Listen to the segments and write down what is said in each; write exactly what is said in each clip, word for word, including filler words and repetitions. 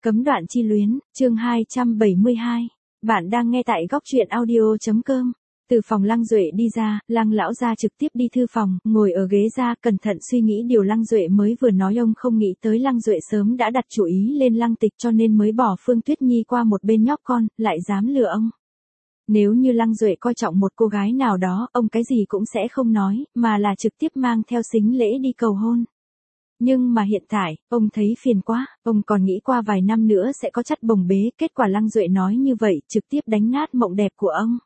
Cấm đoạn chi luyến, chương hai trăm bảy mươi hai. Bạn đang nghe tại góc truyện audio.com. Từ phòng Lăng Duệ đi ra, Lăng lão gia trực tiếp đi thư phòng, ngồi ở ghế ra, cẩn thận suy nghĩ điều Lăng Duệ mới vừa nói. Ông không nghĩ tới Lăng Duệ sớm đã đặt chủ ý lên Lăng Tịch, cho nên mới bỏ Phương Tuyết Nhi qua một bên nhóc con, lại dám lừa ông. Nếu như Lăng Duệ coi trọng một cô gái nào đó, ông cái gì cũng sẽ không nói, mà là trực tiếp mang theo sính lễ đi cầu hôn. Nhưng mà hiện tại, ông thấy phiền quá, ông còn nghĩ qua vài năm nữa sẽ có chắt bồng bế, kết quả Lăng Duệ nói như vậy, trực tiếp đánh nát mộng đẹp của ông.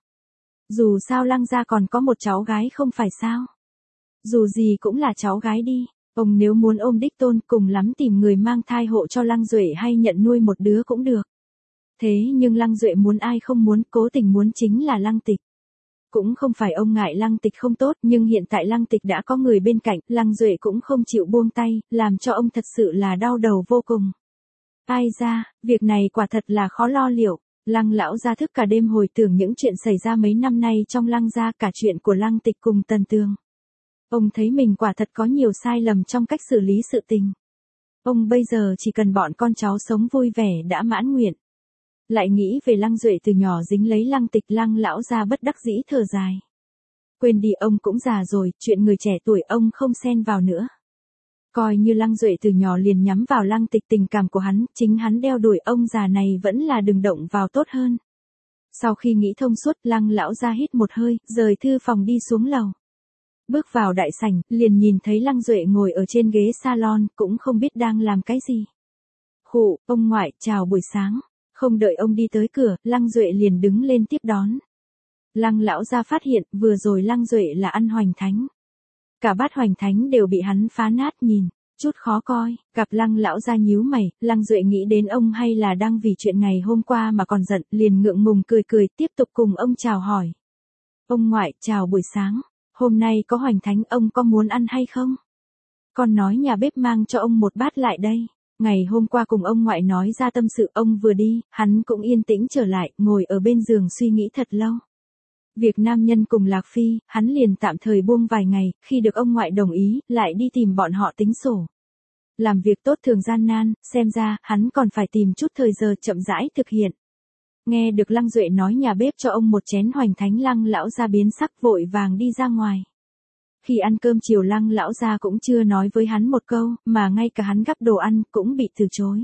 Dù sao Lăng gia còn có một cháu gái không phải sao? Dù gì cũng là cháu gái đi, ông nếu muốn ôm đích tôn cùng lắm tìm người mang thai hộ cho Lăng Duệ hay nhận nuôi một đứa cũng được. Thế nhưng Lăng Duệ muốn ai không muốn, cố tình muốn chính là Lăng Tịch. Cũng không phải ông ngại Lăng Tịch không tốt, nhưng hiện tại Lăng Tịch đã có người bên cạnh, Lăng Duệ cũng không chịu buông tay, làm cho ông thật sự là đau đầu vô cùng. Ai ra, việc này quả thật là khó lo liệu. Lăng lão gia thức cả đêm hồi tưởng những chuyện xảy ra mấy năm nay trong Lăng gia, cả chuyện của Lăng Tịch cùng Tần Tường. Ông thấy mình quả thật có nhiều sai lầm trong cách xử lý sự tình. Ông bây giờ chỉ cần bọn con cháu sống vui vẻ đã mãn nguyện. Lại nghĩ về Lăng Duệ từ nhỏ dính lấy Lăng Tịch, Lăng lão gia bất đắc dĩ thở dài. Quên đi, ông cũng già rồi, chuyện người trẻ tuổi ông không xen vào nữa. Coi như Lăng Duệ từ nhỏ liền nhắm vào Lăng Tịch, tình cảm của hắn, chính hắn đeo đuổi ông già này vẫn là đừng động vào tốt hơn. Sau khi nghĩ thông suốt, Lăng lão gia hít một hơi, rời thư phòng đi xuống lầu. Bước vào đại sảnh, liền nhìn thấy Lăng Duệ ngồi ở trên ghế salon, cũng không biết đang làm cái gì. Khụ, ông ngoại, chào buổi sáng. Không đợi ông đi tới cửa, Lăng Duệ liền đứng lên tiếp đón. Lăng lão gia phát hiện, vừa rồi Lăng Duệ là ăn hoành thánh. Cả bát hoành thánh đều bị hắn phá nát, nhìn chút khó coi. Gặp Lăng lão gia nhíu mày, Lăng Duệ nghĩ đến ông hay là đang vì chuyện ngày hôm qua mà còn giận, liền ngượng ngùng cười cười, tiếp tục cùng ông chào hỏi. Ông ngoại, chào buổi sáng. Hôm nay có hoành thánh, ông có muốn ăn hay không? Con nói nhà bếp mang cho ông một bát lại đây. Ngày hôm qua cùng ông ngoại nói ra tâm sự, ông vừa đi, hắn cũng yên tĩnh trở lại, ngồi ở bên giường suy nghĩ thật lâu. Việc nam nhân cùng Lạc Phi, hắn liền tạm thời buông vài ngày, khi được ông ngoại đồng ý, lại đi tìm bọn họ tính sổ. Làm việc tốt thường gian nan, xem ra, hắn còn phải tìm chút thời giờ chậm rãi thực hiện. Nghe được Lăng Duệ nói nhà bếp cho ông một chén hoành thánh, Lăng lão gia biến sắc, vội vàng đi ra ngoài. Khi ăn cơm chiều, Lăng lão gia cũng chưa nói với hắn một câu, mà ngay cả hắn gắp đồ ăn cũng bị từ chối.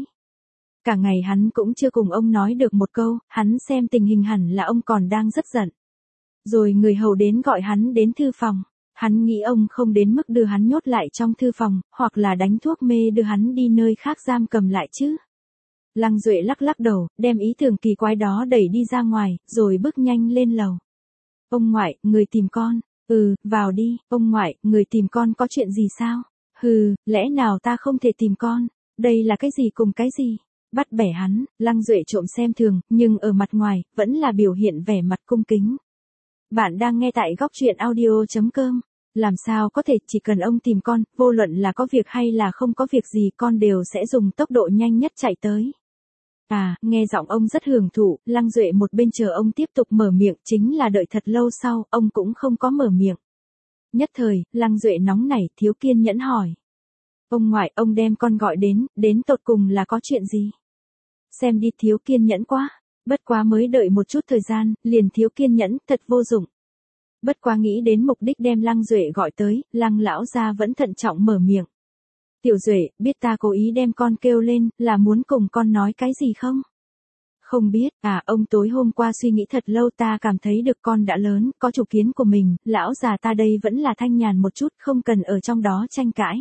Cả ngày hắn cũng chưa cùng ông nói được một câu, hắn xem tình hình hẳn là ông còn đang rất giận. Rồi người hầu đến gọi hắn đến thư phòng, hắn nghĩ ông không đến mức đưa hắn nhốt lại trong thư phòng, hoặc là đánh thuốc mê đưa hắn đi nơi khác giam cầm lại chứ. Lăng Duệ lắc lắc đầu, đem ý tưởng kỳ quái đó đẩy đi ra ngoài, rồi bước nhanh lên lầu. Ông ngoại, người tìm con. Ừ, vào đi. Ông ngoại, người tìm con có chuyện gì sao? Hừ, lẽ nào ta không thể tìm con? Đây là cái gì cùng cái gì? Bắt bẻ hắn. Lăng Duệ trộm xem thường, nhưng ở mặt ngoài, vẫn là biểu hiện vẻ mặt cung kính. Bạn đang nghe tại góc truyện audio.com. Làm sao có thể, chỉ cần ông tìm con, vô luận là có việc hay là không có việc gì, con đều sẽ dùng tốc độ nhanh nhất chạy tới. À, nghe giọng ông rất hưởng thụ, Lăng Duệ một bên chờ ông tiếp tục mở miệng, chính là đợi thật lâu sau, ông cũng không có mở miệng. Nhất thời, Lăng Duệ nóng nảy, thiếu kiên nhẫn hỏi. Ông ngoại, ông đem con gọi đến, đến tột cùng là có chuyện gì? Xem đi, thiếu kiên nhẫn quá. Bất quá mới đợi một chút thời gian, liền thiếu kiên nhẫn, thật vô dụng. Bất quá nghĩ đến mục đích đem Lăng Duệ gọi tới, Lăng lão gia vẫn thận trọng mở miệng. Tiểu Duệ, biết ta cố ý đem con kêu lên, là muốn cùng con nói cái gì không? Không biết, à, ông tối hôm qua suy nghĩ thật lâu, ta cảm thấy được con đã lớn, có chủ kiến của mình, lão già ta đây vẫn là thanh nhàn một chút, không cần ở trong đó tranh cãi.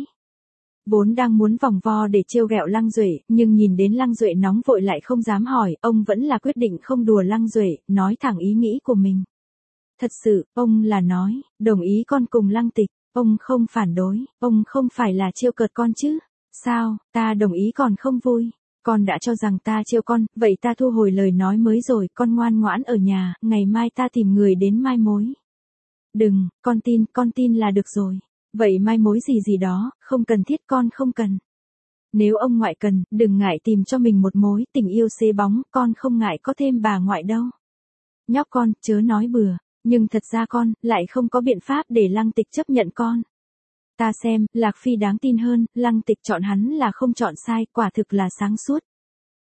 Vốn đang muốn vòng vo để trêu ghẹo Lăng Duệ, nhưng nhìn đến Lăng Duệ nóng vội lại không dám hỏi, ông vẫn là quyết định không đùa Lăng Duệ, nói thẳng ý nghĩ của mình. Thật sự, ông là nói, đồng ý con cùng Lăng Tịch. Ông không phản đối, ông không phải là trêu cợt con chứ? Sao, ta đồng ý còn không vui? Con đã cho rằng ta trêu con, vậy ta thu hồi lời nói mới rồi, con ngoan ngoãn ở nhà, ngày mai ta tìm người đến mai mối. Đừng, con tin, con tin là được rồi. Vậy mai mối gì gì đó, không cần thiết, con không cần. Nếu ông ngoại cần, đừng ngại tìm cho mình một mối, tình yêu xế bóng, con không ngại có thêm bà ngoại đâu. Nhóc con, chớ nói bừa. Nhưng thật ra con, lại không có biện pháp để Lăng Tịch chấp nhận con. Ta xem, Lạc Phi đáng tin hơn, Lăng Tịch chọn hắn là không chọn sai, quả thực là sáng suốt.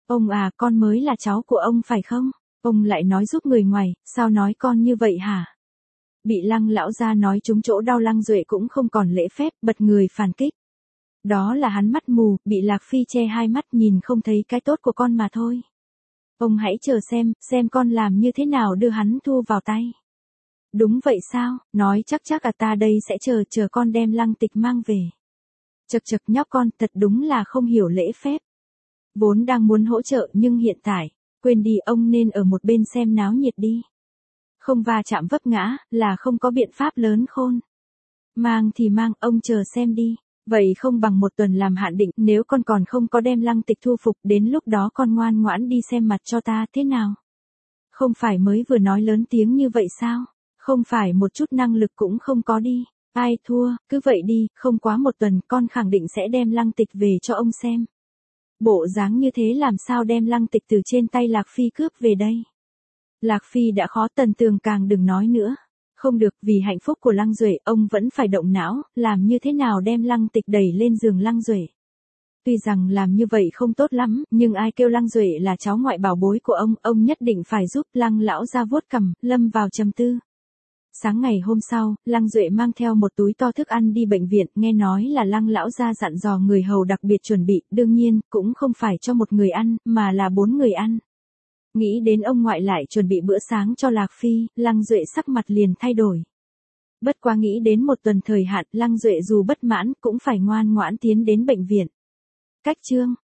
Ông à, con mới là cháu của ông phải không? Ông lại nói giúp người ngoài, sao nói con như vậy hả? Bị Lăng lão gia nói trúng chỗ đau, Lăng Duệ cũng không còn lễ phép, bật người phản kích. Đó là hắn mắt mù, bị Lạc Phi che hai mắt nhìn không thấy cái tốt của con mà thôi. Ông hãy chờ xem, xem con làm như thế nào đưa hắn thu vào tay. Đúng vậy sao, nói chắc chắc à, ta đây sẽ chờ, chờ con đem Lăng Tịch mang về. Chật chật, nhóc con thật đúng là không hiểu lễ phép. Vốn đang muốn hỗ trợ nhưng hiện tại, quên đi, ông nên ở một bên xem náo nhiệt đi. Không va chạm vấp ngã, là không có biện pháp lớn khôn. Mang thì mang, ông chờ xem đi. Vậy không bằng một tuần làm hạn định, nếu con còn không có đem Lăng Tịch thu phục, đến lúc đó con ngoan ngoãn đi xem mặt cho ta, thế nào? Không phải mới vừa nói lớn tiếng như vậy sao? Không phải một chút năng lực cũng không có đi. Ai thua, cứ vậy đi, không quá một tuần con khẳng định sẽ đem Lăng Tịch về cho ông xem. Bộ dáng như thế làm sao đem Lăng Tịch từ trên tay Lạc Phi cướp về đây? Lạc Phi đã khó, Tần Tường càng đừng nói nữa. Không được, vì hạnh phúc của Lăng Duệ, ông vẫn phải động não, làm như thế nào đem Lăng Tịch đẩy lên giường Lăng Duệ. Tuy rằng làm như vậy không tốt lắm, nhưng ai kêu Lăng Duệ là cháu ngoại bảo bối của ông, ông nhất định phải giúp. Lăng lão ra vuốt cằm, lâm vào trầm tư. Sáng ngày hôm sau, Lăng Duệ mang theo một túi to thức ăn đi bệnh viện, nghe nói là Lăng lão gia dặn dò người hầu đặc biệt chuẩn bị, đương nhiên, cũng không phải cho một người ăn, mà là bốn người ăn. Nghĩ đến ông ngoại lại chuẩn bị bữa sáng cho Lạc Phi, Lăng Duệ sắc mặt liền thay đổi. Bất quá nghĩ đến một tuần thời hạn, Lăng Duệ dù bất mãn, cũng phải ngoan ngoãn tiến đến bệnh viện. Cách chương